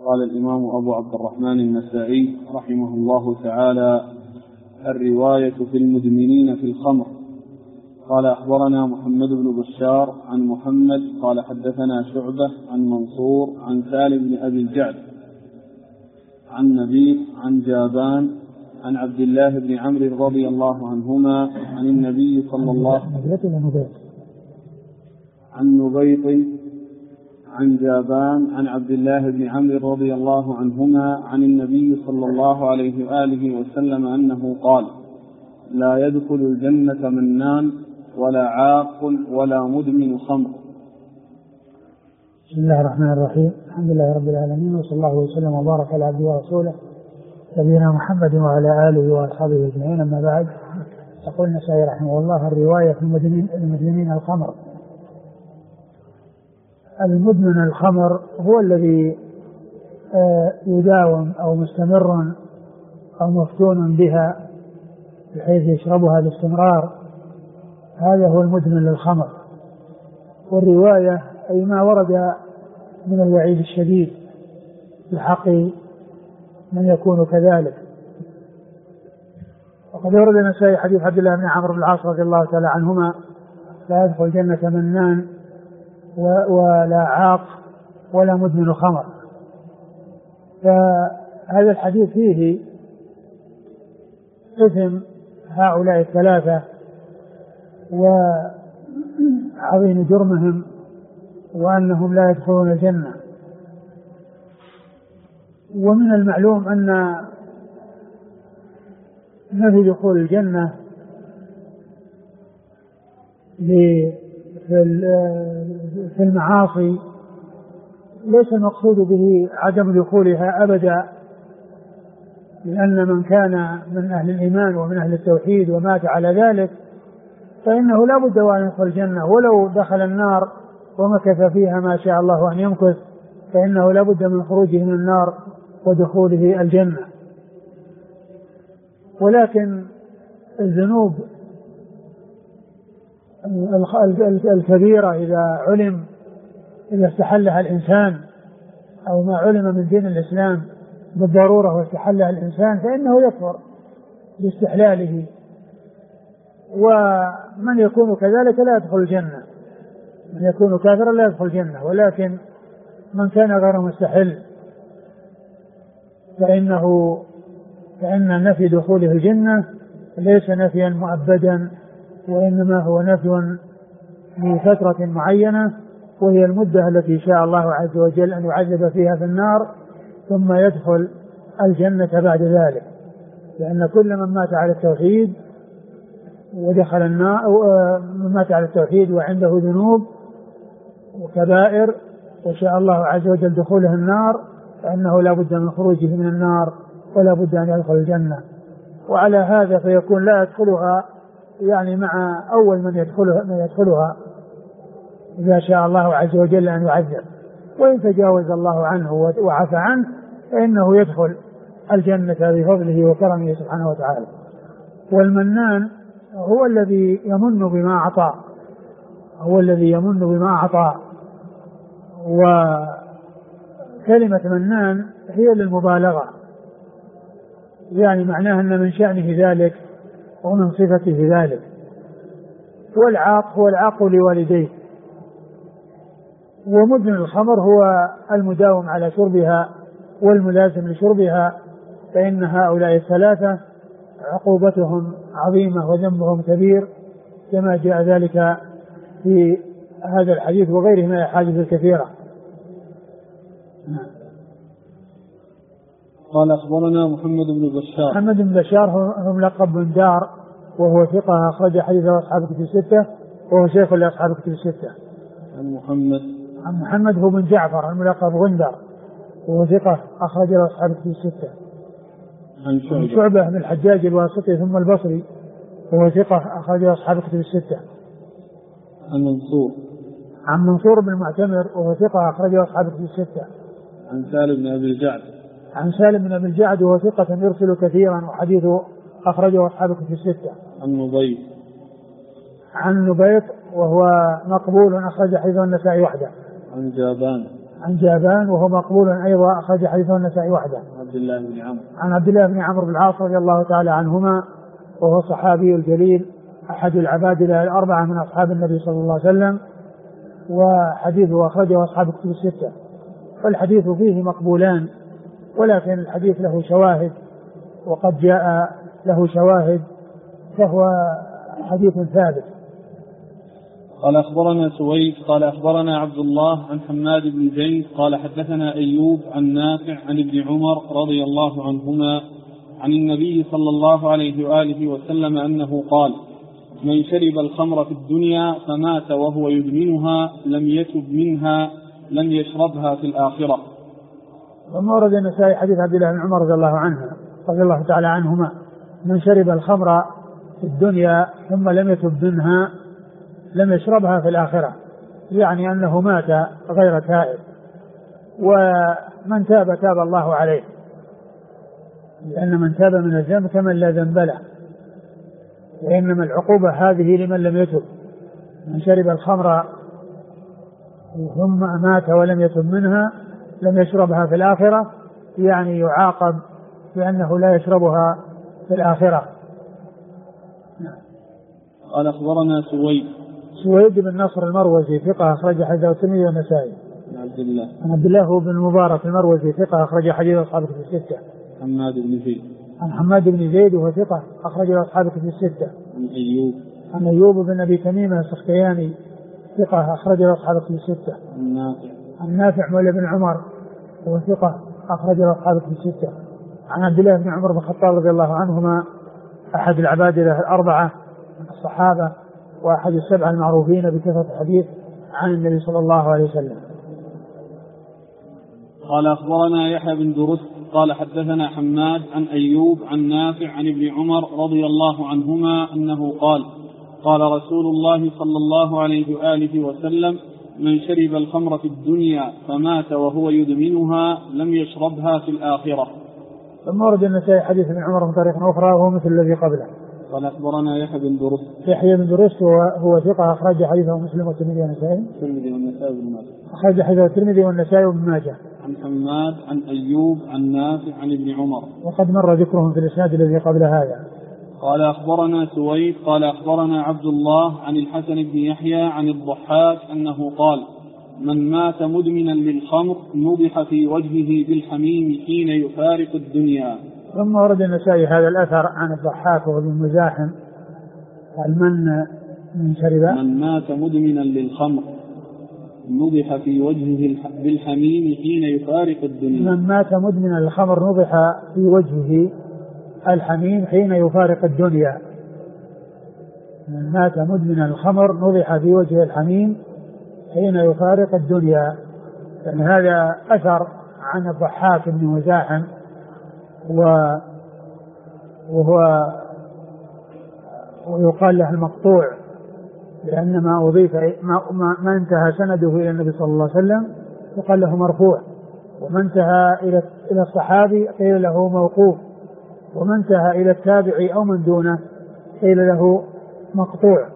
قال الإمام أبو عبد الرحمن النسائي رحمه الله تعالى: الرواية في المدمنين في الخمر. قال: أخبرنا محمد بن بشار عن محمد قال: حدثنا شعبة عن منصور عن سالم بن أبي الجعد عن نبيل عن جابان عن عبد الله بن عمرو رضي الله عنهما عن النبي صلى الله عليه وسلم عن نبيط عن جابان عن عبد الله بن عمرو رضي الله عنهما عن النبي صلى الله عليه وآله وسلم أنه قال: لا يدخل الجنة منان ولا عاق ولا مدمن خمر. بسم الله الرحمن الرحيم. الحمد لله رب العالمين، وصلى الله وسلم وبارك على عبده ورسوله نبينا محمد وعلى آله وأصحابه أجمعين. أما بعد، يقول النسائي رحمه الله: الرواية في المدمنين الخمر. المدمن الخمر هو الذي يداوم أو مستمر أو مفتون بها بحيث يشربها باستمرار، هذا هو المدمن للخمر. والرواية أي ما ورد من الوعيد الشديد في حق من يكون كذلك. وقد ورد النسائي حديث عبد الله بن عمرو بن العاص رضي الله تعالى عنهما: لا يدخل الجنة منان ولا عاق ولا مدمن خمر. فهذا الحديث فيه إثم هؤلاء الثلاثة وعظيم جرمهم وأنهم لا يدخلون الجنة. ومن المعلوم أن نفي دخول الجنة في المعاصي ليس المقصود به عدم دخولها أبدا، لأن من كان من أهل الإيمان ومن أهل التوحيد ومات على ذلك فإنه لا بد وأن يدخل الجنة، ولو دخل النار ومكث فيها ما شاء الله أن يمكث فإنه لا بد من خروجه من النار ودخوله الجنة. ولكن الذنوب الكبيرة إذا استحلها الإنسان أو ما علم من دين الإسلام بالضرورة واستحلها الإنسان فإنه يكفر باستحلاله، ومن يكون كذلك لا يدخل الجنة، من يكون كافرا لا يدخل الجنة. ولكن من كان غير مستحل فإن نفي دخوله الجنة ليس نفيا مؤبدا، وإنما هو نفي لفترة معينة، وهي المدة التي شاء الله عز وجل أن يعذب فيها في النار ثم يدخل الجنة بعد ذلك. لأن كل من مات على التوحيد ودخل النار، من مات على التوحيد وعنده ذنوب وكبائر وشاء الله عز وجل دخوله النار فإنه لا بد من خروجه من النار ولا بد أن يدخل الجنة. وعلى هذا فيكون لا يدخلها يعني مع أول من يدخلها إذا شاء الله عز وجل أن يعذب، وإن تجاوز الله عنه وعفى عنه فإنه يدخل الجنة بفضله وكرمه سبحانه وتعالى. والمنان هو الذي يمن بما أعطى، وكلمة منان هي للمبالغة، يعني معناها أن من شأنه ذلك ومن صفته ذلك. والعاق هو العاق لوالديه. ومدمن الخمر هو المداوم على شربها والملازم لشربها، فإن هؤلاء الثلاثة عقوبتهم عظيمة وذنبهم كبير كما جاء ذلك في هذا الحديث وغيره من الأحاديث الكثيرة. قال: أخبرنا محمد بن بشار هو ملقب بن دار، وهو ثقة أخرج حديثه أصحاب الكتب الستة، وهو شيخ لأصحاب الكتب الستة. عن محمد هو بن جعفر الملقب غندر، وهو ثقة أخرج له أصحاب الكتب الستة. عن شعبة بن الحجاج الواسطي ثم البصري، وهو ثقة أخرج له أصحاب الكتب الستة. عن منصور بن المعتمر، وهو ثقة أخرج له أصحاب الكتب الستة. عن سالم بن أبي الجعد، وهو ثقة يرسل كثيرا وحديثه أخرجه أصحاب الكتب الستة. عن نبيط وهو مقبول أخرج حديثه النسائي وحده. عن جابان وهو مقبول أيضا، أخرج حديثه النسائي وحده. عن عبد الله بن عمرو بن العاص رضي الله تعالى عنهما، وهو الصحابي الجليل أحد العبادلة الأربعة من أصحاب النبي صلى الله عليه وسلم، وحديثه أخرجه أصحاب الكتب الستة. والحديث فيه مقبولان، ولكن الحديث له شواهد، وقد جاء له شواهد، فهو حديث ثابت. قال أخبرنا سويد قال أخبرنا عبد الله عن حماد بن زيد قال حدثنا أيوب عن نافع عن ابن عمر رضي الله عنهما عن النبي صلى الله عليه وآله وسلم أنه قال: من شرب الخمر في الدنيا فمات وهو يدمنها لم يتب منها لم يشربها في الآخرة. ثم ورد النسائي حديث عبد الله بن عمر رضي الله تعالى عنهما: من شرب الخمر في الدنيا ثم لم يتب منها لم يشربها في الآخرة، يعني أنه مات غير تائب. ومن تاب تاب الله عليه، لأن من تاب من الذنب كمن لا ذنب له، وإنما العقوبة هذه لمن لم يتب. من شرب الخمر ثم مات ولم يتب منها لم يشربها في الآخرة، يعني يعاقب بأنه لا يشربها في الآخرة. قال أخبرنا سويد بن نصر المروزي ثقة أخرج حديثه الترمذي والنسائي. عن عبد الله بن المبارك المروزي ثقة أخرج حديثه أصحاب الكتب الستة. عن حماد بن زيد وهو ثقة أخرج أصحاب الكتب الستة. عن أيوب بن أبي تميمة السختياني ثقة أخرج أصحاب الكتب الستة. عن نافع مولى بن عمر وهو ثقة أخرج أصحاب الكتب الستة. عن عبد الله بن عمر بن الخطاب رضي الله عنهما أحد العبادلة الأربعة من الصحابة، وأحد السبعة المعروفين بكثرة الحديث عن النبي صلى الله عليه وسلم. قال أخبرنا يحيى بن درست قال حدثنا حماد عن أيوب عن نافع عن ابن عمر رضي الله عنهما أنه قال: قال رسول الله صلى الله عليه وآله وسلم: من شرب الخمر في الدنيا فمات وهو يدمنها لم يشربها في الآخرة. ثم ورد النسائي حديث ابن عمر من طريق أخرى وهو مثل الذي قبله. قال أخبرنا يحيى بن درست هو ثقة أخرج حديثه مسلم والترمذي والنسائي. أخرج حديثه الترمذي والنسائي وابن ماجه. عن حماد عن أيوب عن نافع عن ابن عمر، وقد مر ذكرهم في الإسناد الذي قبل هذا. قال أخبرنا سويد قال أخبرنا عبد الله عن الحسن بن يحيى عن الضحاك أنه قال: من مات مدمنا للخمر نضح في وجهه بالحميم حين يفارق الدنيا. ثم ورد النسائي هذا الأثر عن الضحاك وابن مزاحم: من مات مدمنا للخمر نضح في وجهه بالحميم حين يفارق الدنيا. من مات مدمنا للخمر نضح في وجهه الحميم حين يفارق الدنيا. من مات مدمنا الخمر نضح في وجهه الحميم حين يفارق الدنيا. يعني هذا أثر عن الضحاك بن مزاحم، وهو ويقال له المقطوع، لأن ما أضيف ما انتهى سنده إلى النبي صلى الله عليه وسلم يقال له مرفوع، وما انتهى إلى الصحابي قيل له موقوف، وما انتهى إلى التابعي أو من دونه قيل له مقطوع.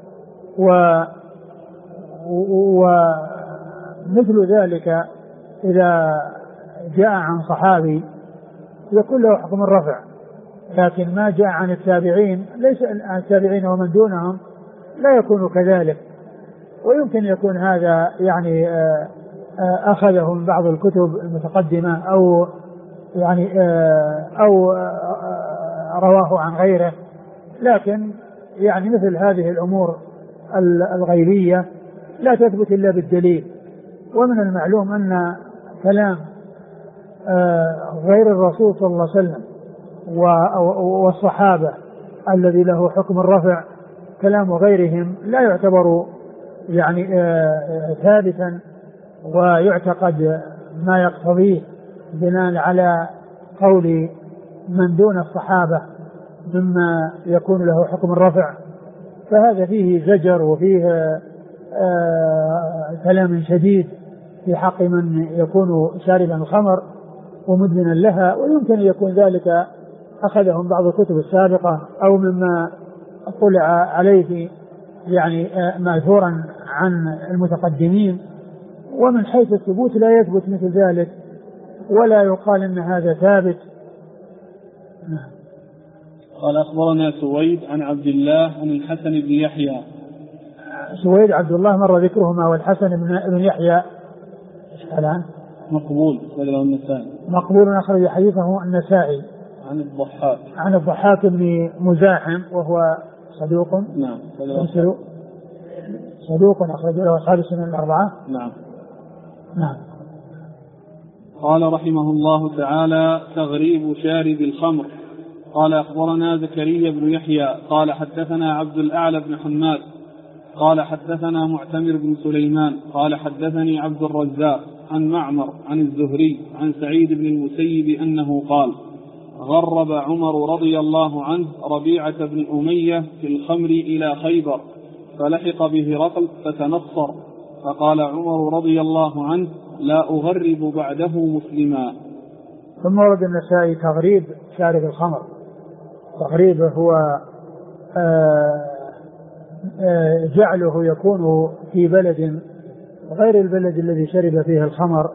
ومثل ذلك إذا جاء عن صحابي يكون له حكم الرفع، لكن ما جاء عن التابعين ليس عن التابعين ومن دونهم لا يكون كذلك. ويمكن يكون هذا يعني أخذه من بعض الكتب المتقدمة أو يعني أو رواه عن غيره، لكن يعني مثل هذه الأمور الغيبية لا تثبت إلا بالدليل. ومن المعلوم أن كلام غير الرسول صلى الله عليه وسلم والصحابة الذي له حكم الرفع كلام غيرهم لا يعتبر يعني ثابتا ويعتقد ما يقتضيه بناء على قول من دون الصحابة مما يكون له حكم الرفع. فهذا فيه زجر وفيه كلام شديد في حق من يكون شاربا الخمر ومدمنا لها، ويمكن أن يكون ذلك أخذه من بعض الكتب السابقة أو مما اطلع عليه يعني ماثورا عن المتقدمين، ومن حيث الثبوت لا يثبت مثل ذلك ولا يقال ان هذا ثابت. قال أخبرنا سويد عن عبد الله عن الحسن بن يحيى. سويد عبد الله مر ذكرهما، والحسن بن يحيى الآن مقبول وله النسائي. مقبول أخرج حديثه النسائي. عن الضحاك بن مزاحم وهو صدوق. نعم. صدوق أخرج له أصحاب السنن الأربعة. نعم. قال رحمه الله تعالى: تغريب شارب الخمر. قال أخبرنا زكريا بن يحيى قال حدثنا عبد الأعلى بن حماد قال حدثنا معتمر بن سليمان قال حدثني عبد الرزاق عن معمر عن الزهري عن سعيد بن المسيب أنه قال: غرب عمر رضي الله عنه ربيعة بن أمية في الخمر إلى خيبر، فلحق به هرقل فتنصر، فقال عمر رضي الله عنه: لا أغرب بعده مسلما. ثم ورد النسائي تغريب شارب الخمر. تغريبه هو جعله يكون في بلد غير البلد الذي شرب فيه الخمر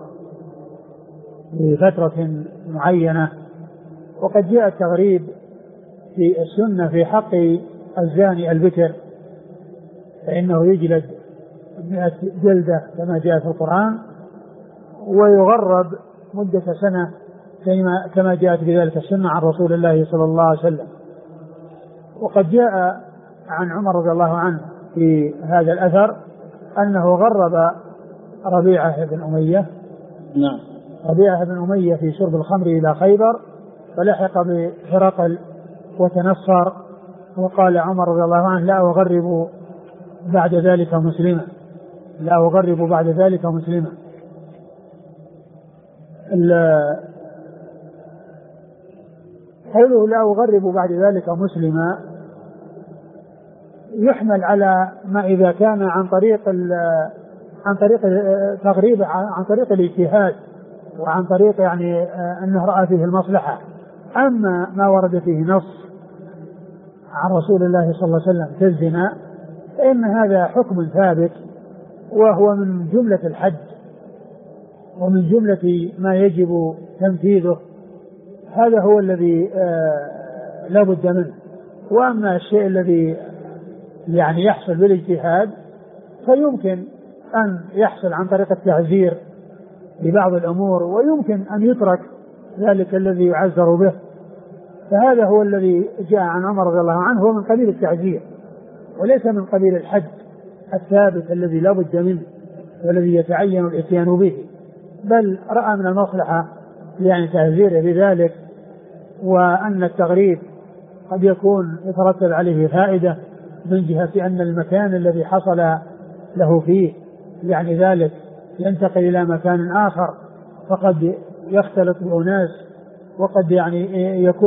لفترة معينة. وقد جاء التغريب في السنة في حق الزاني البكر، فإنه يجلد 100 جلدة كما جاء في القرآن، ويغرب مدة سنة كما جاءت بذلك السنة عن رسول الله صلى الله عليه وسلم. وقد جاء عن عمر رضي الله عنه في هذا الأثر أنه غرب ربيعة بن أمية. نعم. ربيعة بن أمية في شرب الخمر إلى خيبر، فلحق بهرقل وتنصر، وقال عمر رضي الله عنه: لا أغرب بعد ذلك مسلما. لا أغرب بعد ذلك مسلما. قوله لا أغرب بعد ذلك مسلما يحمل على ما إذا كان عن طريق تغريب عن طريق الاجتهاد وعن طريق يعني أنه رأى فيه المصلحة. أما ما ورد فيه نص عن رسول الله صلى الله عليه وسلم كالزنا فإن هذا حكم ثابت، وهو من جملة الحد ومن جملة ما يجب تنفيذه. هذا هو الذي لا بد منه. وأما الشيء الذي يعني يحصل بالاجتهاد فيمكن أن يحصل عن طريق التعزير لبعض الأمور، ويمكن أن يترك ذلك الذي يعزر به. فهذا هو الذي جاء عن عمر رضي الله عنه، هو من قبيل التعزير وليس من قبيل الحد الثابت الذي لا بد منه والذي يتعين الاتيان به، بل رأى من المصلحة يعني تعزيره بذلك، وأن التغريب قد يكون يترتب عليه فائدة من جهة أن المكان الذي حصل له فيه يعني ذلك ينتقل إلى مكان آخر، فقد يختلط بأناس، وقد يعني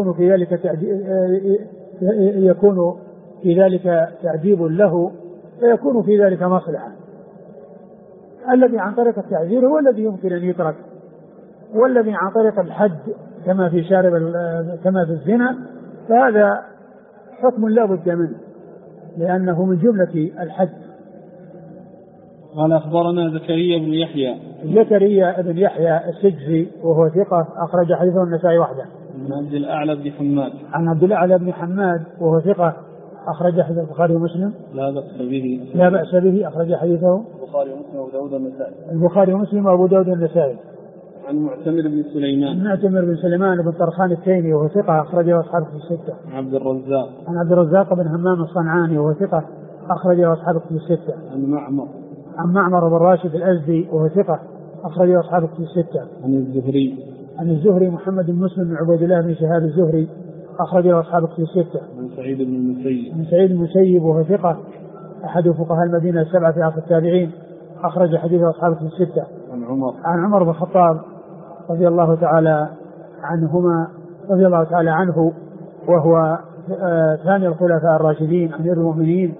يكون في ذلك تعذيب له، فيكون في ذلك مصلحة. الذي عن طريق التعذير هو الذي يمكن أن يترك، والذي عن طريق الحد كما في كما في الزنا فهذا حكم لا بد منه لأنه من جملة الحد. قال أخبرنا زكريا بن يحيى. زكريا بن يحيى السجزي وهو ثقة أخرج حديثه النسائي وحده. عن عبد الأعلى بن حماد. عن عبد الأعلى بن حماد وهو ثقة أخرج حديث البخاري ومسلم. لا بأس به أخرج حديثه البخاري ومسلم وأبو داود النسائي. البخاري ومسلم وأبو داود النسائي. عن معتمر بن سليمان. معتمر بن سليمان بن طرخان التيمي وهو ثقة أخرجه أصحاب في الستة. عن عبد الرزاق بن همام الصنعاني وهو ثقة أخرجه أصحاب في الستة. عن معمر بن راشد الأزدي وهو ثقة أخرجه أصحاب في الستة. عن الزهري محمد بن مسلم بن عبيد الله بن شهاب الزهري أخرجه أصحاب في الستة. عن سعيد بن المسيب وهو ثقة أحد فقهاء المدينة السبعة في عصر التابعين أخرج حديثه أصحاب في الستة. عن عمر بن الخطاب رضي الله تعالى عنه وهو ثاني الخلفاء الراشدين أمير المؤمنين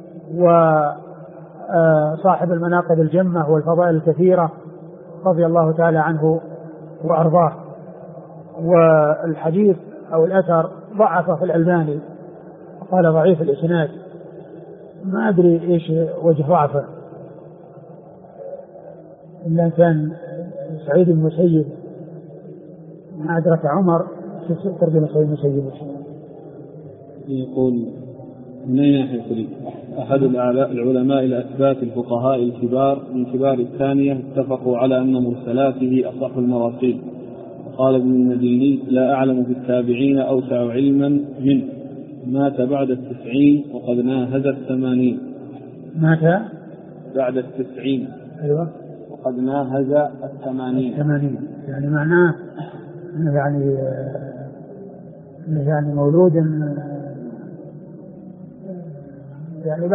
وصاحب المناقب الجمة والفضائل الكثيرة رضي الله تعالى عنه وأرضاه. والحديث أو الأثر ضعفه في الألباني قال ضعيف الإسناد، ما أدري إيش وجه ضعفه. إلا كان سعيد بن المسيب ما أدرك عمر ترجمة سعيد بن المسيب. يقول من أين يحصل أحد العلماء الأثبات الفقهاء الكبار من كبار الثانية اتفقوا على أن مرسلاته أصح المراسيل. قال ابن المديني لا أعلم في التابعين أوسع علما منه، مات بعد 90 وقد ناهز 80. مات بعد 90. أيوة. وقد ناهز 80. يعني معناه يعني مولود يعني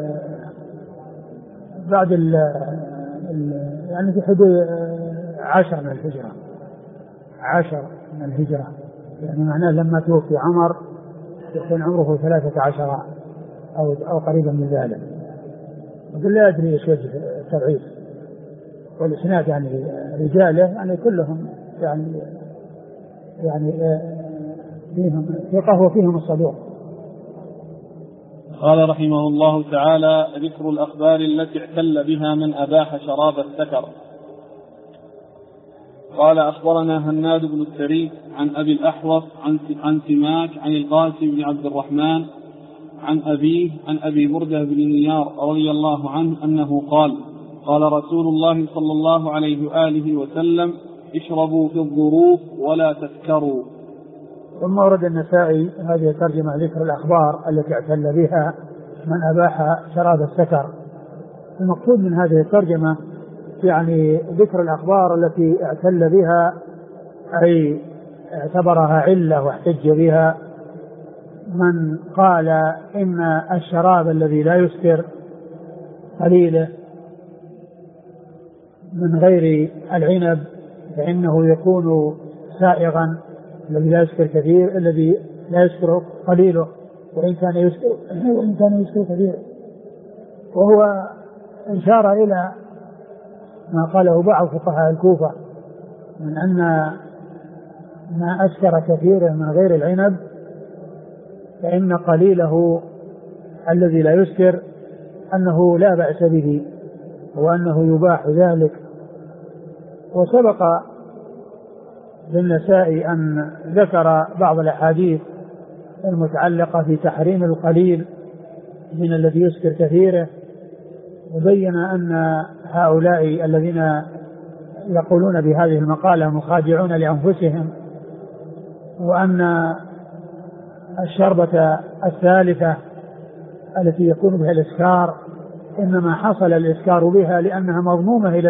بعد يعني في حدود 10 من الهجرة. 10 من الهجرة، يعني معناه لما توفي عمر يكون عمره 13 أو قريبا من ذلك. وقل لا أدري إيش وجه التضعيف والإسناد، يعني رجاله يعني كلهم يعني فيهم ثقة وفيهم الصدوق. قال رحمه الله تعالى: ذكر الأخبار التي اعتل بها من أباح شراب السكر. قال: أخبرنا هناد بن السري عن أبي الأحوص عن سماك عن القاسم بن عبد الرحمن عن أبيه عن أبي بردة بن نيار رضي الله عنه أنه قال: قال رسول الله صلى الله عليه وآله وسلم: اشربوا في الظروف ولا تسكروا. ثم ورد النسائي هذه الترجمة ذكر الأخبار التي اعتل بها من أباح شراب السكر. المقصود من هذه الترجمة يعني ذكر الأخبار التي اعتل بها، أي اعتبرها علة واحتج بها، من قال إن الشراب الذي لا يسكر قليله من غير العنب فإنه يكون سائغا، الذي لا يسكر كثير، الذي لا يسكر قليله وإن كان يسكر كثير. وهو إشارة إلى ما قاله بعض فقهاء الكوفة من أن ما أسكر كثيرا من غير العنب فإن قليله الذي لا يسكر أنه لا بأس به وأنه يباح ذلك. وسبق بالنسائي أن ذكر بعض الأحاديث المتعلقة في تحريم القليل من الذي يسكر كثيره، وبين أن هؤلاء الذين يقولون بهذه المقالة مخادعون لأنفسهم، وأن الشربة الثالثة التي يكون بها الإسكار إنما حصل الإسكار بها لأنها مضمومة إلى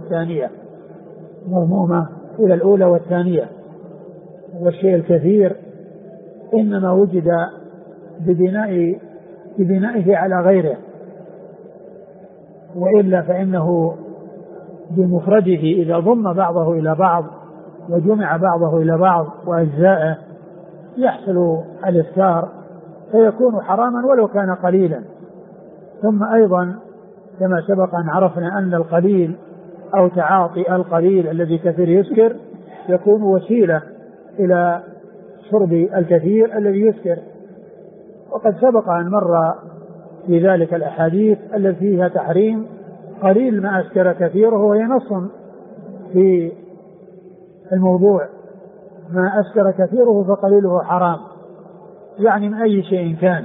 الأولى والثانية، والشيء الكثير إنما وجد ببنائه على غيره، وإلا فإنه بمفرده إذا ضم بعضه إلى بعض وجمع بعضه إلى بعض وأجزاءه يحصل الإسكار فيكون حراما ولو كان قليلا. ثم أيضا كما سبق أن عرفنا أن القليل أو تعاطي القليل الذي كثير يسكر يكون وسيلة إلى شرب الكثير الذي يسكر، وقد سبق أن مر في ذلك الأحاديث التي فيها تحريم قليل ما أسكر كثيره، وهي نص في الموضوع: ما أسكر كثيره فقليله حرام، يعني من أي شيء كان.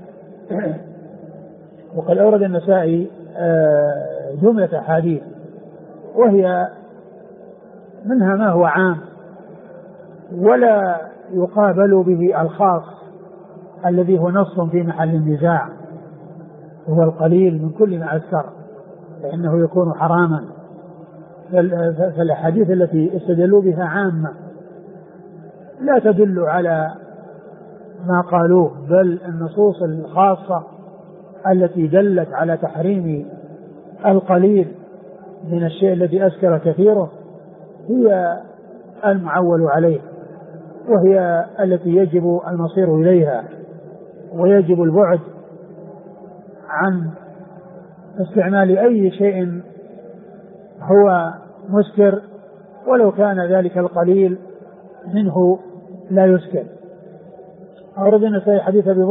وقد أورد النسائي جملة أحاديث وهي منها ما هو عام ولا يقابل به الخاص الذي هو نص في محل النزاع، هو القليل من كل ما أسكر فإنه يكون حراما. فالأحاديث التي استدلوا بها عامة لا تدل على ما قالوه، بل النصوص الخاصة التي دلت على تحريم القليل من الشيء الذي أسكر كثيره هي المعول عليه، وهي التي يجب المصير إليها، ويجب البعد عن استعمال أي شيء هو مسكر ولو كان ذلك القليل منه لا يسكر. أورد النسائي حديث أبو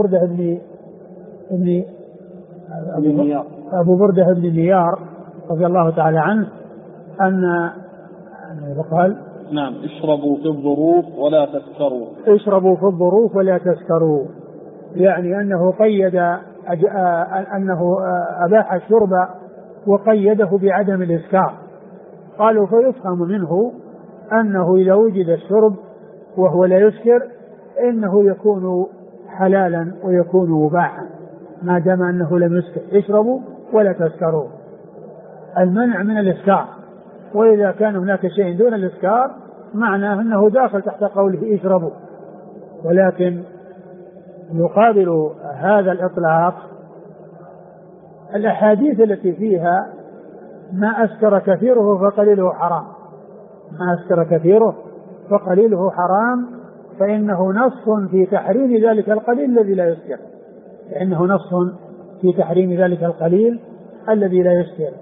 بردة بن نيار رضي الله تعالى عنه أن قال نعم اشربوا في الظروف ولا تسكروا. اشربوا في الظروف ولا تسكروا، يعني أنه قيد أنه أباح الشرب وقيده بعدم الإسكار. قالوا فيفهم منه أنه إذا وجد الشرب وهو لا يسكر إنه يكون حلالا ويكون مباحا ما دام أنه لم يسكر. اشربوا ولا تسكروا، المنع من الإسكار، وإذا كان هناك شيء دون الإسكار معناه أنه داخل تحت قوله اشربوا. ولكن يقابل هذا الإطلاق الأحاديث التي فيها ما أسكر كثيره فقليله حرام، ما أسكر كثيره فقليله حرام، فإنه نص في تحريم ذلك القليل الذي لا يسكر، فإنه نص في تحريم ذلك القليل الذي لا يسكر.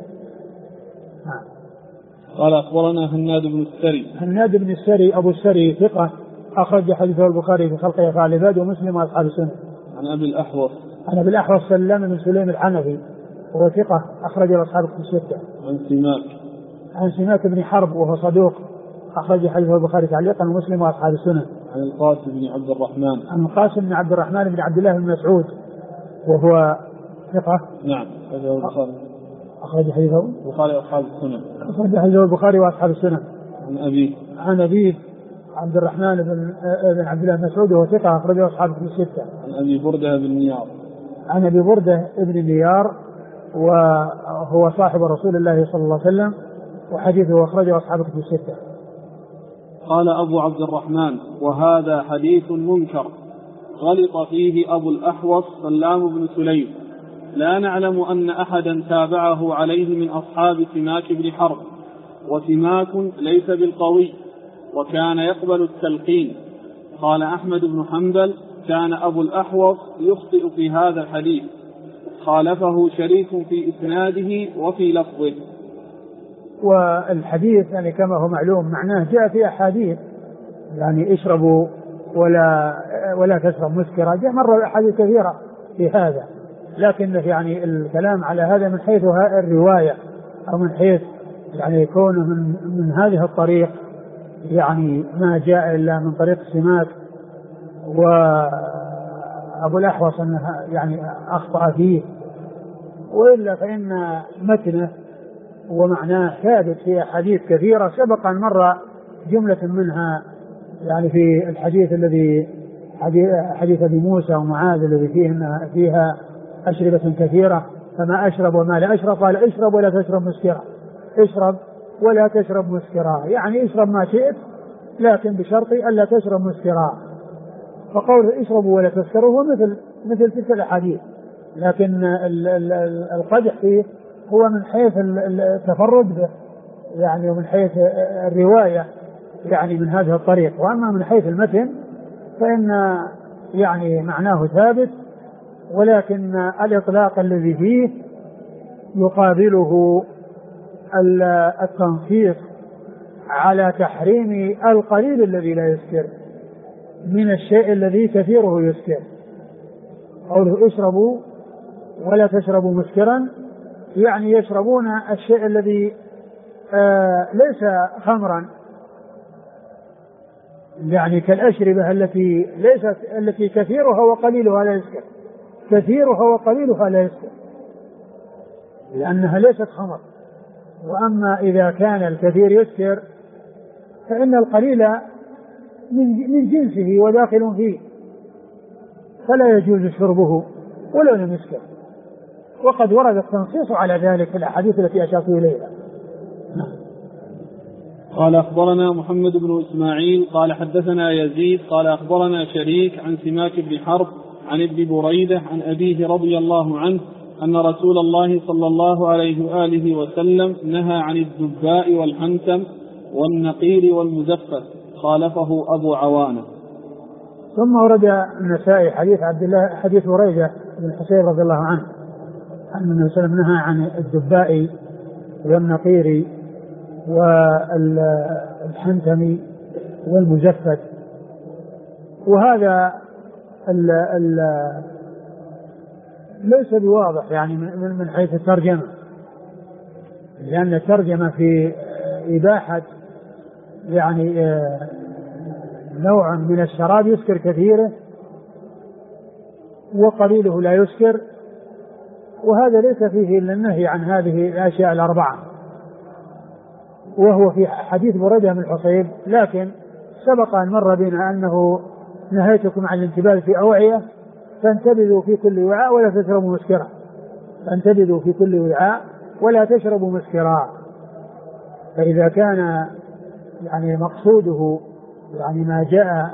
قال أخبرنا هناد بن السري. هناد بن السري أبو السري ثقة أخرج حديثه البخاري في خلق أفعال العباد ومسلم وأصحاب السنة. عن أبي الأحوص. عن أبي الأحوص سلام بن سليم الحنفي وهو ثقة أخرج أصحاب الستة. عن سماك. عن سماك بن حرب وهو صدوق أخرج حديثه البخاري تعليقا ومسلم وأصحاب السنة. عن القاسم بن عبد الرحمن. عن القاسم بن عبد الرحمن بن عبد الله بن مسعود وهو ثقة. نعم أخرج حديثه البخاري وأصحاب السنة. أخرج حديثه البخاري وأصحاب السنة. عن أبيه عبد الرحمن بن عبد الله بن مسعود وهو ثقة أخرجه أصحاب الستة. عن أبي بردة بن نيار. عن أبي بردة بن نيار وهو صاحب رسول الله صلى الله عليه وسلم وحديثه أخرجه أصحاب الستة. قال أبو عبد الرحمن وهذا حديث منكر غلط فيه أبو الأحوص سلام بن سليم، لا نعلم أن أحدا تابعه عليه من أصحاب سماك بن حرب، وسماك ليس بالقوي وكان يقبل التلقين. قال أحمد بن حنبل كان أبو الأحوص يخطئ في هذا الحديث، خالفه شريك في إسناده وفي لفظه. والحديث يعني كما هو معلوم معناه جاء في أحاديث يعني اشربوا ولا تشرب مسكرا، جاء مرة أحاديث كثيرة في هذا، لكن يعني الكلام على هذا من حيث الرواية أو من حيث يعني يكون من هذه الطريق، يعني ما جاء إلا من طريق سماك وأبو الأحوص أنه يعني أخطأ فيه، وإلا فإن متنه ومعناه ثابت في أحاديث كثيرة سبق أن مر جملة منها يعني في الحديث الذي حديث أبي موسى ومعاذ الذي فيها أشربة كثيرة فما أشرب وما لا أشرب، قال اشرب ولا تشرب مسكرا، اشرب ولا تشرب مسكرا، يعني اشرب ما شئت لكن بشرط ألا تشرب مسكرا. فقوله اشربوا ولا تسكروا هو مثل تلك الأحاديث، لكن القدح فيه هو من حيث التفرد به يعني ومن حيث الرواية يعني من هذه الطريق، وأما من حيث المتن فإن يعني معناه ثابت، ولكن الإطلاق الذي فيه يقابله التنصيص على تحريم القليل الذي لا يسكر من الشيء الذي كثيره يسكر. قوله اشربوا ولا تشربوا مسكرا يعني يشربون الشيء الذي ليس خمرا، يعني كالأشربة التي كثيرها وقليلها لا يسكر، كثيرها وقليلها لا يسكر لأنها ليست خمر. وأما إذا كان الكثير يسكر فإن القليل من جنسه وداخل فيه فلا يجوز شربه ولو لم يسكر، وقد ورد التنصيص على ذلك في الأحاديث التي أشرت إليها. قال أخبرنا محمد بن إسماعيل قال حدثنا يزيد قال أخبرنا شريك عن سماك بن حرب عن ابن بريدة عن أبيه رضي الله عنه أن رسول الله صلى الله عليه وآله وسلم نهى عن الدباء والحنتم والنقير والمزفت، خالفه أبو عوانة. ثم ورد النسائي حديث بريدة بن حصير رضي الله عنه أن النبي صلى الله عليه وسلم نهى عن الدباء والنقير والحنتم والمزفت، وهذا ليس بواضح يعني من حيث الترجمة، لأن الترجمة في إباحة يعني نوع من الشراب يسكر كثيره وقليله لا يسكر، وهذا ليس فيه إلا النهي عن هذه الأشياء الأربعة، وهو في حديث بريدة بن الحصيب. لكن سبق أن مر بنا أنه نهيتكم عن الانتباذ في أوعية فانتبذوا في كل وعاء ولا تشربوا مسكرا، فانتبذوا في كل وعاء ولا تشربوا مسكرا. فإذا كان يعني مقصوده يعني ما جاء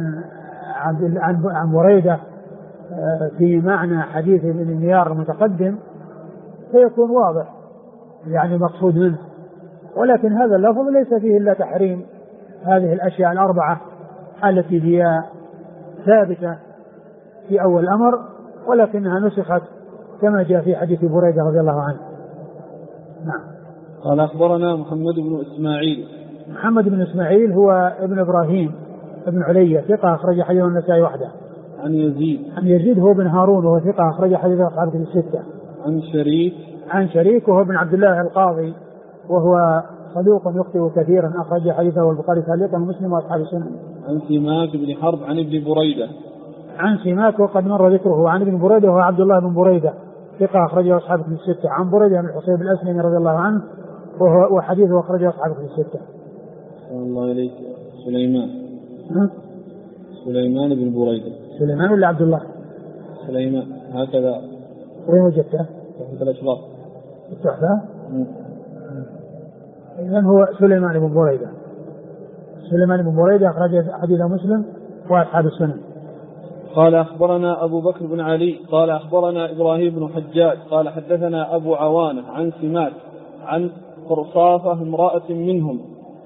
عن بريدة في معنى حديث ابن النيار المتقدم فيكون واضح يعني مقصود منه، ولكن هذا اللفظ ليس فيه إلا تحريم هذه الأشياء الأربعة التي هي ثابتة في أول الأمر، ولكنها نسخت كما جاء في حديث بريدة رضي الله عنه. نعم. قال أخبرنا محمد بن إسماعيل. محمد بن إسماعيل هو ابن إبراهيم ابن علية ثقة أخرج حديثه النسائي وحده. عن يزيد هو بن هارون وهو ثقة أخرج حديثه أصحاب الستة. عن شريك وهو ابن عبد الله القاضي وهو صدوق يخطئ كثيرا أخرج حديثه البخاري تعليقا ومسلم وأصحاب السنن. عن سماك بن حرب عن ابن بريدة. عن سماك وقد مر ذكره. عن ابن بريدة وهو عبد الله بن بريدة ثقة أخرجه أصحاب الستة. عن بريدة بن الحصيب الأسلمي رضي الله عنه وحديثه أخرجه أصحاب الستة. الله إليك. سليمان بن بريدة. سليمان ولا عبد الله؟ سليمان هكذا. وين وجدته؟ تحت الأشراف. التحفة. إذن هو سليمان بن بريدة. سليمان بن بريدة أخرج حديث مسلم وأصحاب السنن. قال أخبرنا أبو بكر بن علي قال أخبرنا إبراهيم بن حجاج قال حدثنا أبو عوانة عن سماك عن قرصافة امرأة منهم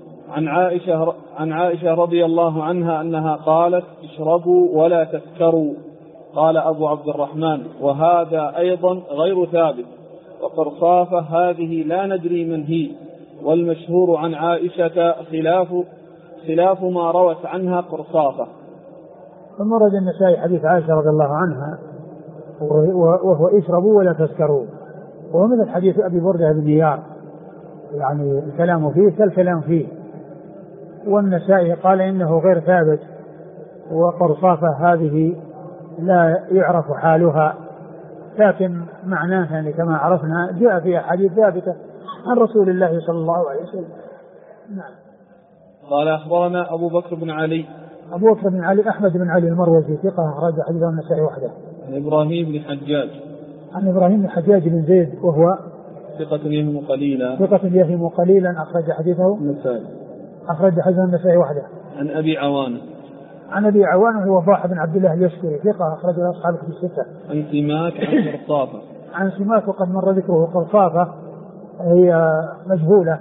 عن عائشة رضي الله عنها أنها قالت اشربوا ولا تسكروا. قال أبو عبد الرحمن وهذا أيضا غير ثابت، وقرصافة هذه لا ندري من هي، والمشهور عن عائشة خلاف ما روت عنها قرصافة. ثم رد النسائي حديث عائشة رضي الله عنها وهو اشربوا ولا تسكروا، وهو مثل حديث أبي بردة بن نيار يعني الكلام فيه كالكلام فيه. والنسائي قال إنه غير ثابت، وقرصافة هذه لا يعرف حالها، لكن معناه يعني كما عرفنا جاء فيها حديث ثابتة عن رسول الله صلى الله عليه وسلم. نعم. قال أخبرنا أبو بكر بن علي. أبو بكر بن علي أحمد بن علي المروزي ثقة أخرج حديثه النسائي وحده. عن إبراهيم بن حجاج. عن إبراهيم بن حجاج بن زيد وهو ثقة يهم قليلا أخرج حديثه النسائي. أخرج حديثه النسائي وحده. عن أبي عوانة. عن أبي عوانة هو ضاح بن عبد الله اليشكري ثقة أخرج له أصحاب الكتب الستة. عن سماك عن قرصافة. عن سماك وقد مر ذكره. قرصافة هي مجهولة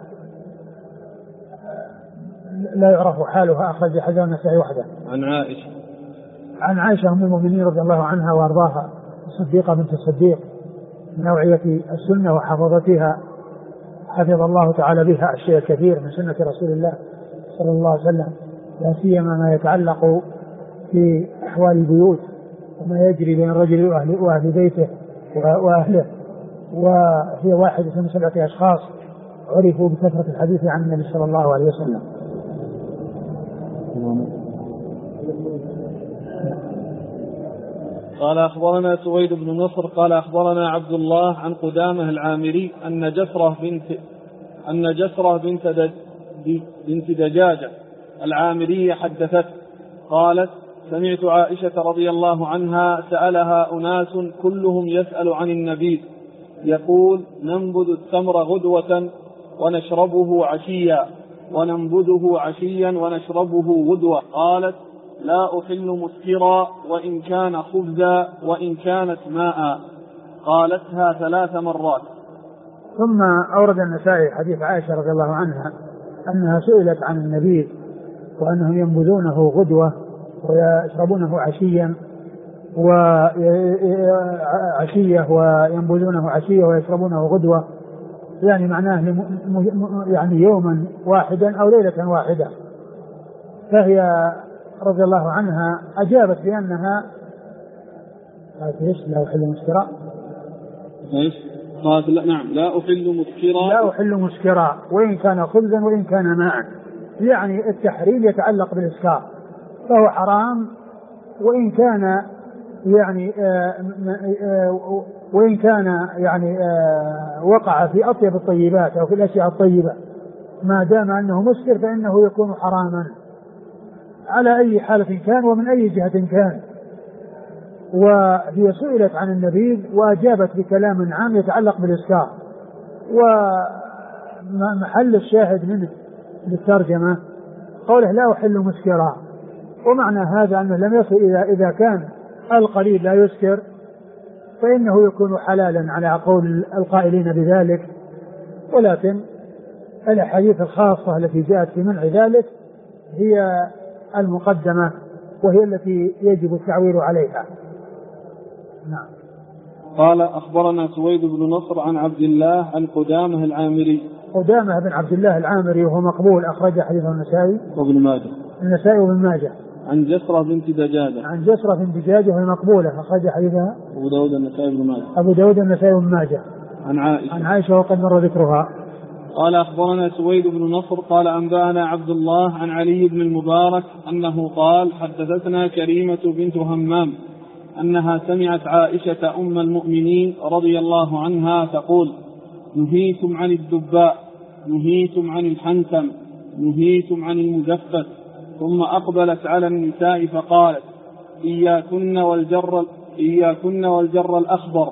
لا يعرف حالها أخرج حديثه النسائي وحده. عن عائشة أم المؤمنين رضي الله عنها وأرضاها الصديقة بنت الصديق من نوعية السنة وحفظتها، حفظ الله تعالى بها الشيء الكثير من سنة رسول الله صلى الله عليه وسلم، لا سيما ما يتعلق في أحوال البيوت وما يجري بين الرجل وأهل بيته وأهله. وهي واحدة من 7 أشخاص عرفوا بكثرة الحديث عن النبي صلى الله عليه وسلم. قال أخبرنا سويد بن نصر قال أخبرنا عبد الله عن قدامة العامري أن جسرة بنت دجاجة العامرية حدثت قالت سمعت عائشة رضي الله عنها سألها أناس كلهم يسأل عن النبيذ يقول ننبذ التمر غدوة ونشربه عشيا وننبذه عشيا ونشربه غدوة. قالت لا أحل مسكرا وإن كان خبزا وإن كانت ماء. قالتها 3 مرات. ثم أورد النسائي حديث عائشة رضي الله عنها أنها سئلت عن النبيذ وأنهم ينبذونه غدوة ويشربونه عشيا وينبذونه عشية ويشربونه غدوة، يعني معناه يعني يوما واحدا أو ليلة واحدة. فهي رضي الله عنها أجابت بأنها لا يحل مسكرا قالت لا نعم لا أحل مسكرا. لا أحل مسكرا وإن كان خبزا وإن كان ماء، يعني التحريم يتعلق بالإسكار فهو حرام وإن كان يعني وإن كان يعني وقع في أطيب الطيبات أو في الأشياء الطيبة، ما دام أنه مسكر فإنه يكون حراما على أي حالة كان ومن أي جهة كان. وهي سئلت عن النبيذ وأجابت بكلام عام يتعلق بالإسكار، ومحل الشاهد منه بالترجمة قوله لا أحل مسكرا، ومعنى هذا أنه لم يصل إذا كان القليل لا يسكر فإنه يكون حلالا على قول القائلين بذلك، ولكن الأحاديث الخاصة التي جاءت في منع ذلك هي المقدمة وهي التي يجب التعويل عليها. نعم. قال أخبرنا سويد بن نصر عن عبد الله عن قدامة العامري. قدامة بن عبد الله العامري وهو مقبول، أخرج حديثه النسائي وابن ماجه. النسائي وابن ماجه. عن جسرة بنت دجاجة. عن جسرة بنت دجاجة وهي مقبولة، أخرج حديثها أبو داود النسائي وابن ماجه. أبو داود النسائي وابن ماجه. عن عائشة وقد مر ذكرها. قال أخبرنا سويد بن نصر قال أنبأنا عبد الله عن علي بن المبارك أنه قال حدثتنا كريمة بنت همام أنها سمعت عائشة أم المؤمنين رضي الله عنها تقول نهيتم عن الدباء، نهيتم عن الحنتم، نهيتم عن المزفت. ثم أقبلت على النساء فقالت إياكن والجر الأخضر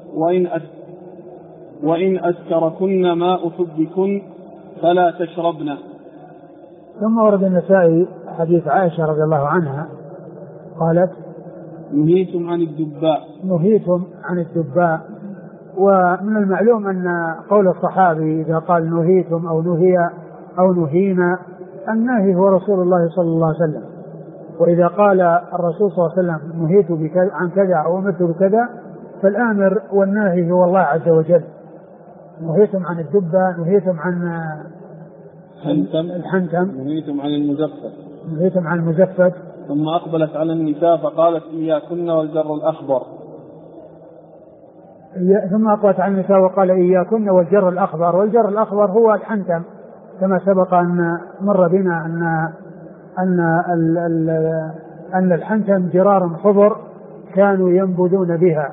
وإن أسكركن ماء حبكن فلا تشربن. ثم ورد النسائي حديث عائشة رضي الله عنها قالت نهيتم عن الدباء. نهيتم عن الدباء، ومن المعلوم أن قول الصحابي إذا قال نهيتم أو نهي أو نهينا الناهي هو رسول الله صلى الله عليه وسلم، وإذا قال الرسول صلى الله عليه وسلم نهيت عن كذا أو أمرت بكذا فالآمر والناهي هو الله عز وجل. نهيتم عن الدبة، نهيتم عن الحنتم، نهيتم عن المزفت، نهيتم عن المزفت. ثم أقبلت على النساء فقالت إياكن والجر الأخضر. ثم أقبلت على النساء وقال إياكن والجر الأخضر، والجر الأخضر هو الحنتم كما سبق أن مر بنا أن الحنتم جرار خضر كانوا ينبذون بها،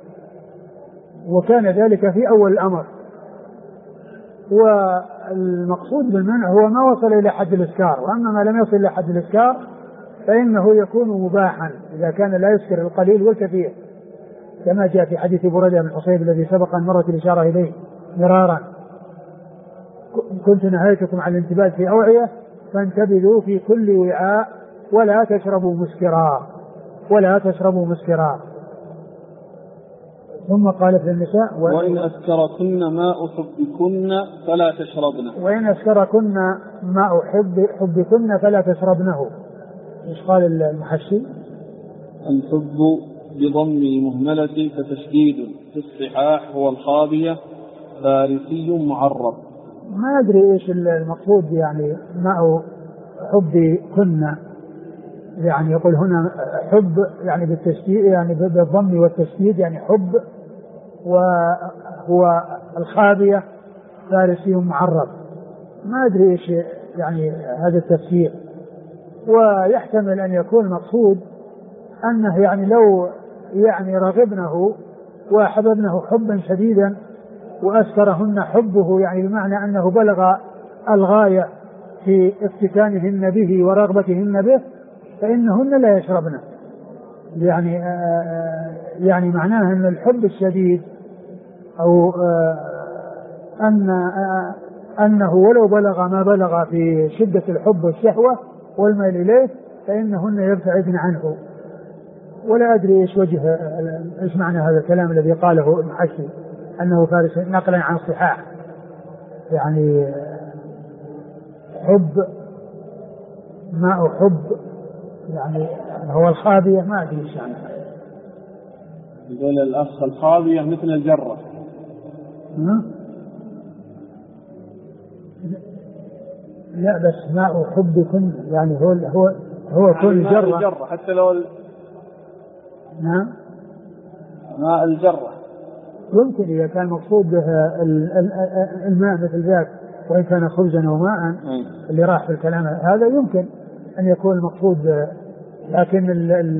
وكان ذلك في أول الأمر. والمقصود بالمنع هو ما وصل إلى حد الإسكار، وأما ما لم يصل إلى حد الإسكار فإنه يكون مباحا إذا كان لا يسكر القليل والكثير، كما جاء في حديث بريدة بن الحصيب الذي سبق أن مرت الإشارة إليه مرارا: كنت نهيتكم عن الانتباه في أوعية فانتبذوا في كل وعاء ولا تشربوا مسكرا، ولا تشربوا مسكرا. ثم قالت للنساء وإن أسكركن ماء حبكن فلا تشربنه. وإن أسكركن ماء حبكن فلا تشربنه. ايش قال المحشي؟ الحب بضم المهملة فتشديد في الصحاح هو الخابية فارسي معرب. ما أدري إيش المقصود يعني ماء حبكن، يعني يقول هنا حب يعني بالتشديد، يعني بالضم والتشديد يعني حب، وهو الخابية فارسي معرب. ما أدري إيش يعني هذا التفسير، ويحتمل أن يكون المقصود أنه يعني لو يعني رغبنه وحببنه حبا شديدا وأسكرهن حبه، يعني بمعنى أنه بلغ الغاية في افتتانهن به ورغبتهن به، فإنهن لا يشربن. يعني معناه أن الحب الشديد أو أنه ولو بلغ ما بلغ في شدة الحب والشهوة والميل إليه فإنهن يبتعدن عنه. ولا أدري إيش معنى هذا الكلام الذي قاله المحشي أنه فارس نقلا عن الصحاح، يعني حب ماء حب يعني هو الخابية، ما أدري إيش يعني. يقول الأخ الخابية مثل الجرة. لا بس ماء حبكن يعني هو كل يعني جرة حتى لو نعم ماء الجرة يمكن إذا كان مقصود به الماء مثل ذاك وإن كان خبزا أو ماء اللي راح في الكلام هذا يمكن أن يكون المقصود، لكن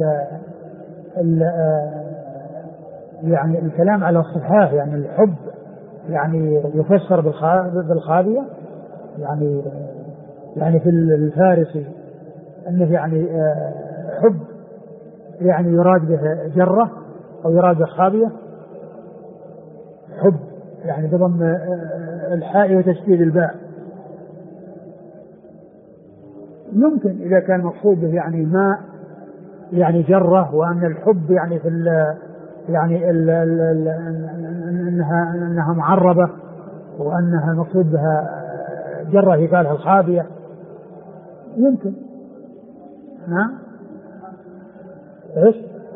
يعني الكلام على الصفحات يعني الحب يعني يفسر بالخابية يعني في الفارسي أنه يعني حب يعني يراد به جرة أو يراد به خابية، حب يعني بضم الحاء وتشديد الباء. يمكن إذا كان مقصود به يعني ماء يعني جرة، وأن الحب يعني في يعني أنها معربة، وأنها المقصود بها جرة يقالها الخابية، يمكن. نعم ايش؟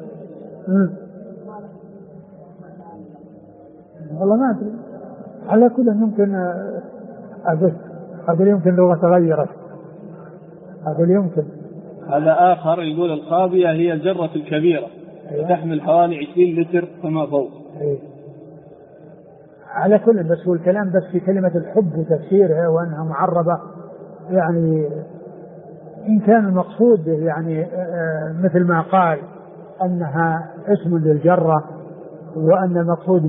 والله ما أدري، على كل يمكن أقول يمكن لغة تغيرت، أقول يمكن. هذا آخر يقول الخابية هي الجرة الكبيرة تحمل حوالي 20 لتر فما فوق. على كل بس هو الكلام بس في كلمة الحب وتفسيرها وأنها معربة، يعني إن كان المقصود يعني مثل ما قال أنها اسم للجرة، وأن المقصود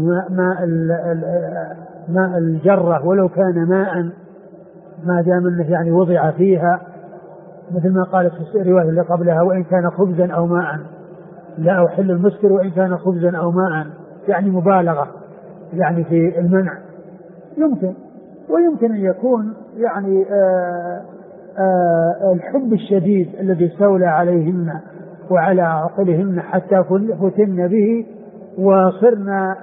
ماء الجرة ولو كان ماء ما دام أنه يعني وضع فيها، مثل ما قالت في الرواية اللي قبلها وإن كان خبزا أو ماء لا أحل المسكر وإن كان خبزا أو ماء، يعني مبالغة يعني في المنع. يمكن، ويمكن أن يكون يعني الحب الشديد الذي استولى عليهن وعلى عقلهن حتى فتن به وصرنا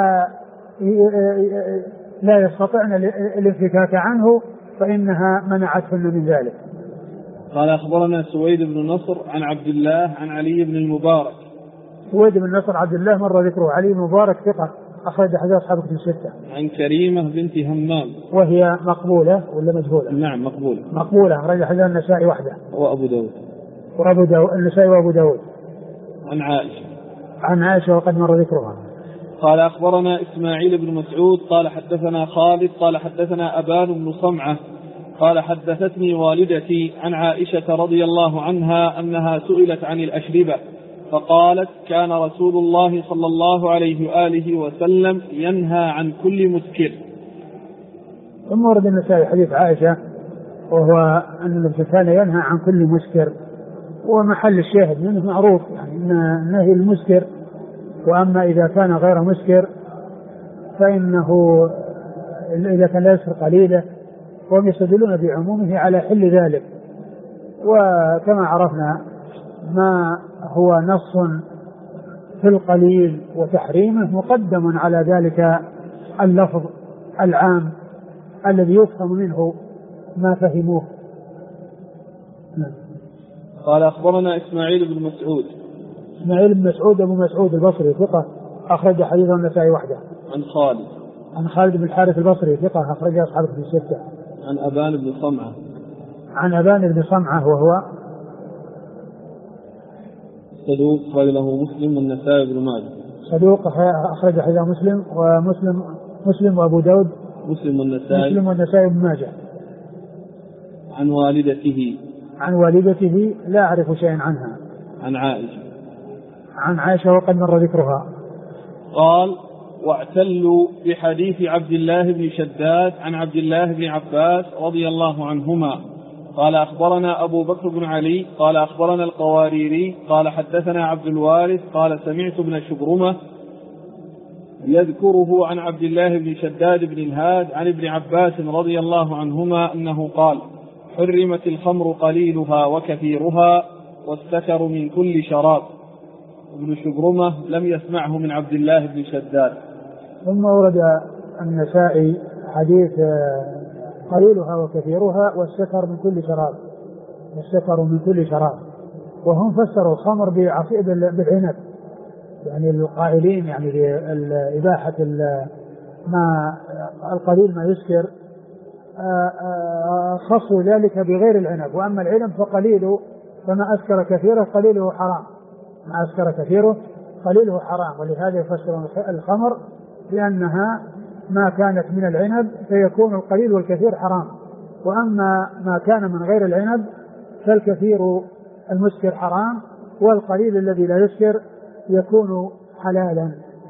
لا يستطعن الانفكاك عنه، فإنها منعتهن من ذلك. قال أخبرنا سويد بن نصر عن عبد الله عن علي بن المبارك. سويد بن نصر عبد الله مر ذكره. علي بن المبارك ثقة أخرج حديث أصحاب الكتب الستة. عن كريمة بنت همام وهي مقبولة ولا مجهولة؟ نعم مقبولة. مقبولة أخرج حديث النسائي وحده وأبو داود. النسائي وأبو داود. عن عائشة وقد مر ذكرها. قال أخبرنا إسماعيل بن مسعود قال حدثنا خالد قال حدثنا أبان بن صمعة قال حدثتني والدتي عن عائشة رضي الله عنها أنها سئلت عن الأشربة فقالت كان رسول الله صلى الله عليه وآله وسلم ينهى عن كل مسكر. ثم ورد النسائي حديث عائشة وهو أن النبي كان ينهى عن كل مسكر، ومحل الشاهد منه معروف يعني أن نهي المسكر، وأما إذا كان غير مسكر فإنه إذا كان لا يسكر قليله، وهم يستدلون بعمومه على حل ذلك. وكما عرفنا ما هو نص في القليل وتحريمه مقدم على ذلك اللفظ العام الذي يفهم منه ما فهموه. قال أخبرنا إسماعيل بن مسعود. إسماعيل بن مسعود أبو مسعود البصري ثقة أخرج حديثه النسائي وحده. عن خالد بن الحارث البصري ثقة أخرج أصحاب الكتب الستة. عن أبان بن صمعة. عن أبان بن صمعة وهو صدوق أخرج له مسلم والنسائي بن ماجه. صدوق أخرج حديث مسلم وأبو داود. مسلم والنسائي بن ماجه. عن والدته لا أعرف شيئا عنها. عن عائشة وقد مر ذكرها. قال واعتلوا بحديث عبد الله بن شداد عن عبد الله بن عباس رضي الله عنهما قال أخبرنا أبو بكر بن علي قال أخبرنا القواريري قال حدثنا عبد الوارث قال سمعت ابن شبرمة يذكره عن عبد الله بن شداد بن الهاد عن ابن عباس رضي الله عنهما أنه قال حرمت الخمر قليلها وكثيرها والسكر من كل شراب. ابن شبرمة لم يسمعه من عبد الله بن شداد. ثم ورد النسائي حديث قليلها وكثيرها والسكر من كل شراب. وهم فسروا الخمر بالعنب، يعني القائلين يعني بإباحة ما القليل ما يسكر خصوا ذلك بغير العنب، وأما العنب فقليله فما أسكر كثيره قليله حرام، ولهذا يفسر الخمر لأنها ما كانت من العنب فيكون القليل والكثير حرام، وأما ما كان من غير العنب فالكثير المسكر حرام والقليل الذي لا يسكر يكون حلالا.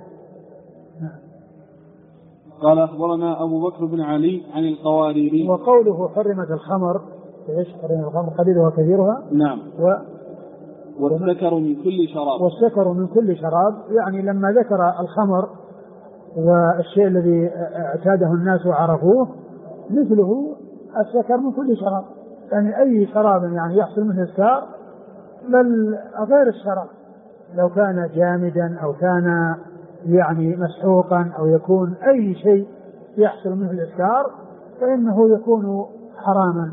قال أخبرنا أبو بكر بن علي عن القواريري. وقوله حرمت الخمر، ايش حرمت الخمر قليلها وكثيرها؟ نعم. والسكر من كل شراب. والسكر من كل شراب، يعني لما ذكر الخمر والشيء الذي اعتاده الناس وعرفوه مثله السكر من كل شراب، يعني أي شراب يعني يحصل منه السكر، بل غير الشراب لو كان جامدا أو كان يعني مسحوقا أو يكون أي شيء يحصل منه الإسكار فإنه يكون حراما.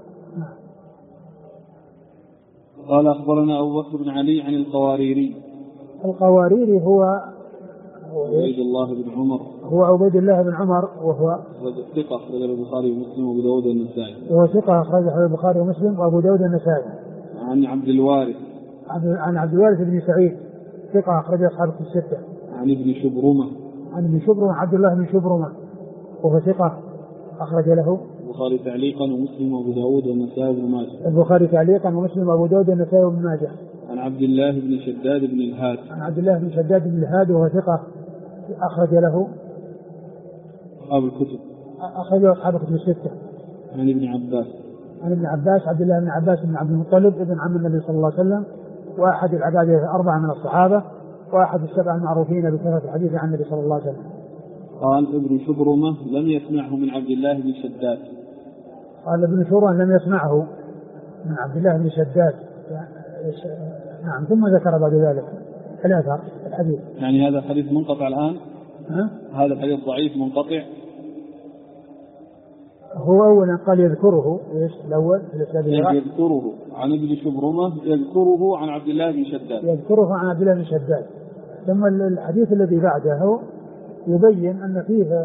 قال أخبرنا أبو بكر بن علي عن القواريري. القواريري هو عبيد الله بن عمر. هو عبيد الله بن عمر وهو ثقة أخرجه البخاري ومسلم وأبو داود والنسائي. وهو ثقة أخرجه البخاري ومسلم وأبو داود والنسائي. عن عبد الوارث. عن عبد الوارث بن سعيد ثقة أخرجه أصحاب الستة. عن ابن شبرمة. عن ابن شبرمة عبد الله بن شبرمة وهو ثقة أخرج له البخاري تعليقا ومسلم وأبو داود والنسائي وابن ماجه. البخاري تعليقا ومسلم وأبو داود والنسائي وابن ماجه. عن عبد الله بن شداد بن الهاد. عن عبد الله بن شداد بن الهاد وهو ثقة أخرج له أصحاب الكتب. أخرجه أصحاب الكتب الستة. عن ابن عباس. عن ابن عباس عبد الله بن عباس بن عبد المطلب ابن عم النبي صلى الله عليه وسلم وأحد العباد الأربعة من الصحابة وأحد السبع المعروفين بكثرة الحديث عن النبي صلى الله عليه وسلم. قال ابن شبرمة لم يسمعه من عبد الله بن شداد. قال ابن شبرمة لم يسمعه من عبد الله بن شداد. نعم. ثم ذكر بعد ذلك الآثار الحديث. يعني هذا الحديث منقطع الآن؟ هذا الحديث ضعيف منقطع. هو أولا قال يذكره إيش الأول يذكره عن ابن شبرمة يذكره عن عبد الله بن شداد. يذكره عن عبد الله بن شداد. ثم الحديث الذي بعده يبين أن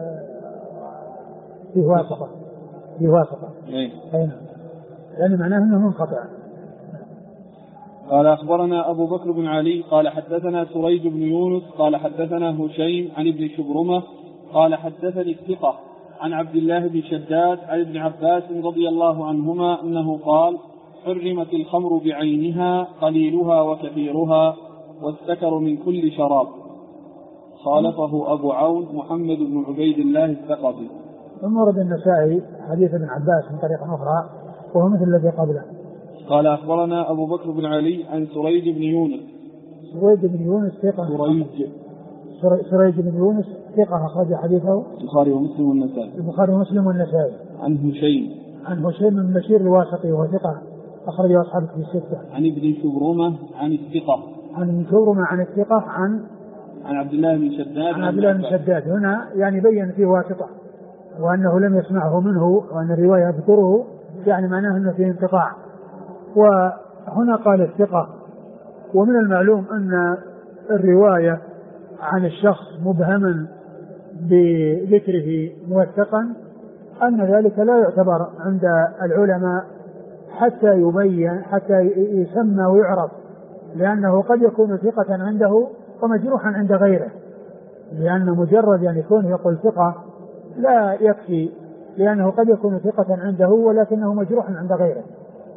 فيه واسطة. أين يعني معناه أنه منقطع. قال أخبرنا أبو بكر بن علي قال حدثنا سريج بن يونس قال حدثنا هشيم عن ابن شبرمة قال حدثني الثقة عن عبد الله بن شداد عن ابن عباس رضي الله عنهما أنه قال حرمت الخمر بعينها قليلها وكثيرها والسكر من كل شراب. خالفه أبو عون محمد بن عبيد الله الثقفي. ثم ورد النسائي حديث ابن عباس من طريقة أخرى وهو مثل الذي قبله. قال أخبرنا أبو بكر بن علي عن سريج بن يونس. سريج بن يونس ثقة. سريج بن يونس ثقة أخرج حديثه البخاري ومسلم والنسائي. البخاري ومسلم والنسائي. عن هشيم. عن هشيم بن بشير الواسطي وهو ثقة أخرجه أصحاب الكتب الستة. عن ابن شبرمة عن الثقة. عن ابن شبرمة عن الثقة عن عبد الله بن شداد. عن عبد الله بن شداد. هنا يعني بين فيه واسطة وأنه لم يسمعه منه وأن الرواية يذكره يعني معناه أنه فيه انقطاع. وهنا قال الثقة. ومن المعلوم أن الرواية عن الشخص مبهما بذكره موثقا أن ذلك لا يعتبر عند العلماء حتى يبين حتى يسمى ويعرف، لأنه قد يكون ثقة عنده ومجروحا عند غيره، لأن مجرد يعني يكون يقول ثقة لا يكفي، لأنه قد يكون ثقة عنده ولكنه مجروحا عند غيره.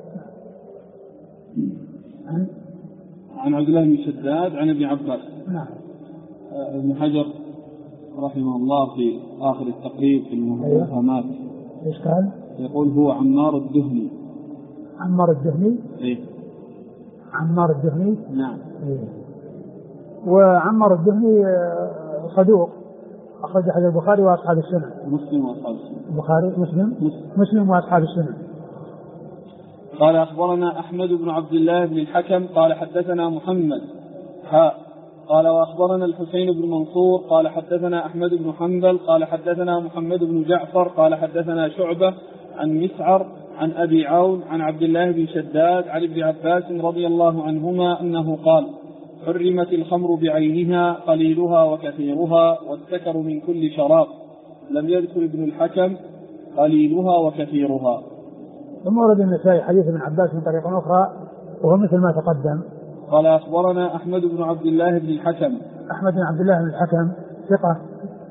عن عبد الله بن شداد عن ابن عباس. نعم. ابن حجر رحمه الله في آخر التقريب في المفهمات ايش قال؟ يقول هو عمار الدهني. عمار الدهني؟ إيه؟ عمار الدهني؟ نعم. إيه؟ وعمار الدهني صدوق أخرج حديث البخاري وأصحاب السنة. مسلم وأصحاب السنة. البخاري مسلم وأصحاب السنة. قال أخبرنا أحمد بن عبد الله بن الحكم قال حدثنا محمد قال وأخبرنا الحسين بن منصور قال حدثنا أحمد بن حنبل قال حدثنا محمد بن جعفر قال حدثنا شعبة عن مسعر عن أبي عون عن عبد الله بن شداد عن ابن عباس رضي الله عنهما أنه قال حرمت الخمر بعينها قليلها وكثيرها والسكر من كل شراب. لم يذكر ابن الحكم قليلها وكثيرها. ثم ورد النسائي حديث ابن عباس من طريق أخرى وهو مثل ما تقدم. قال أخبرنا أحمد بن عبد الله بن الحكم. أحمد بن عبد الله بن الحكم ثقة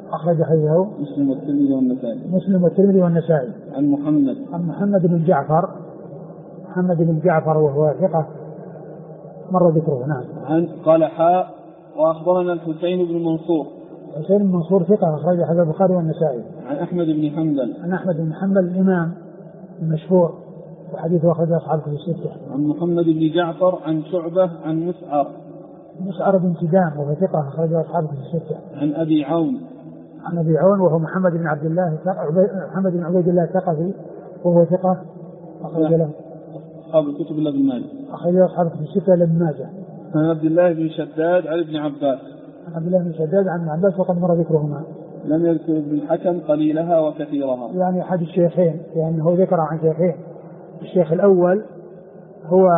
أخرج حديثه مسلم والترمذي والنسائي. مسلم والترمذي والنسائي. عن محمد بن جعفر. محمد بن جعفر وهو ثقة مر ذكره. نعم. قال حاء وأخبرنا الحسين بن منصور. حسين بن منصور ثقة أخرج حديث البخاري والنسائي. عن أحمد بن حنبل. عن أحمد بن حنبل الإمام المشهور وحديثه أخرج أصحاب الكتب الستة. عن محمد بن جعفر عن شعبة عن مسعر بن كدام وهو ثقة أخرج أصحاب الكتب الستة. عن أبي عون. عن أبي عون وهو محمد بن عبد الله محمد بن عبيد الله الثقفي وهو ثقة أخرج له أصحاب الكتب إلا ابن ماجه. أخرج أصحاب الكتب الستة إلا ابن ماجه. عن عبد الله بن شداد عن ابن عباس. عن عبد الله بن شداد عن ابن عباس وقد مر ذكرهما. لم يذكر ابن الحكم قليلها وكثيرها. يعني أحد الشيخين لأنه ذكر عن شيخين. الشيخ الأول هو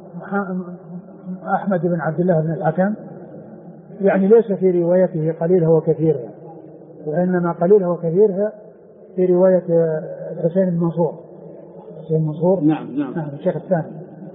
أحمد بن عبد الله بن الحكم، يعني ليس في روايته قليلها وكثيرها، وإنما قليلها وكثيرها في رواية الحسين بن منصور. حسين منصور. نعم. الشيخ الثاني.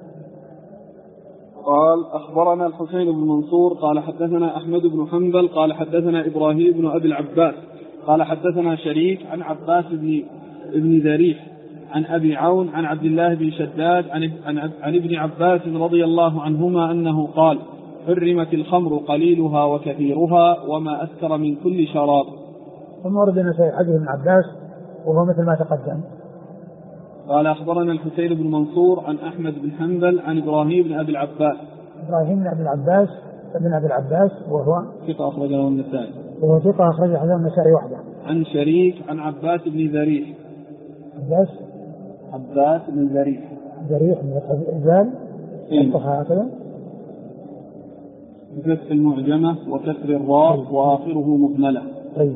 قال أخبرنا الحسين بن منصور قال حدثنا أحمد بن حنبل قال حدثنا إبراهيم بن أبي العباس قال حدثنا شريك عن عباس بن ذريح عن أبي عون عن عبد الله بن شداد عن ابن عباس رضي الله عنهما أنه قال حرمت الخمر قليلها وكثيرها وما أسكر من كل شراب. ثم ورد النسائي حديث ابن عباس وهو مثل ما تقدم. قال أخبرنا الحسين بن منصور عن أحمد بن حنبل عن إبراهيم بن أبي العباس. إبراهيم بن أبي العباس وهو ثقة أخرجه النسائي. وهو ثقة أخرج حديث النسائي وحده. عن شريك عن عباس بن ذريح. عباس بن ذريح من الإنزال هكذا بفتح المعجمة وكسر الراء وآخره مهملة. طيب.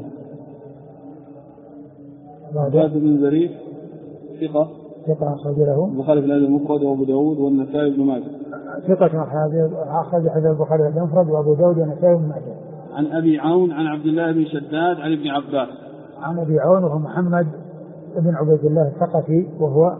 عباس بن ذريح ثقة أخرج له البخاري في الأدب المفرد وأبو داود والنسائي بن ماجه. ثقة أخرج حديث البخاري في المفرد وأبو داود والنسائي بن ماجه. عن أبي عون عن عبد الله بن شداد عن ابن عباس. عن أبي عون وهو محمد بن عبيد الله الثقفي وهو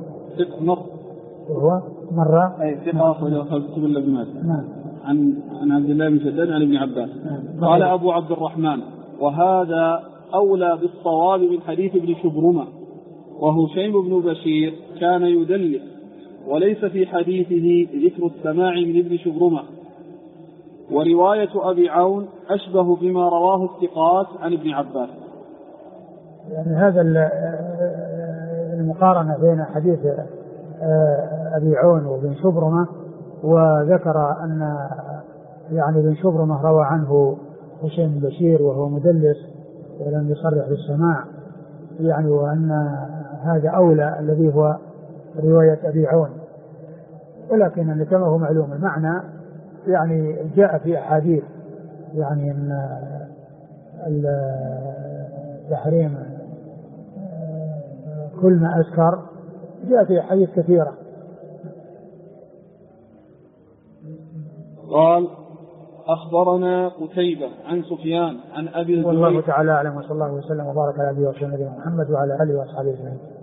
مرة ثقة أخرجه أصحاب الكتب إلا ابن ماجه. نعم. عن عبد الله بن شداد عن ابن عباس. قال أبو عبد الرحمن وهذا أولى بالصواب من حديث ابن شبرمة وهشيم بن بشير كان يدلس وليس في حديثه ذكر السماع من ابن شبرمة، ورواية أبي عون أشبه بما رواه الثقات عن ابن عباس. يعني هذا المقارنة بين حديث أبي عون وابن شبرمة، وذكر أن يعني ابن شبرمة روى عنه هشيم بن بشير وهو مدلس ولم يصرح بالسماع، يعني وأن هذا أولى الذي هو رواية أبي عون، ولكن كما هو معلوم المعنى يعني جاء في أحاديث يعني أن التحريم كل ما أسكر جاء في أحاديث كثيرة. قال أخبرنا قتيبة عن سفيان عن أبي والله تعالى أعلم، وصلى الله وسلم وبارك على نبينا محمد وعلى آله وأصحابه أجمعين.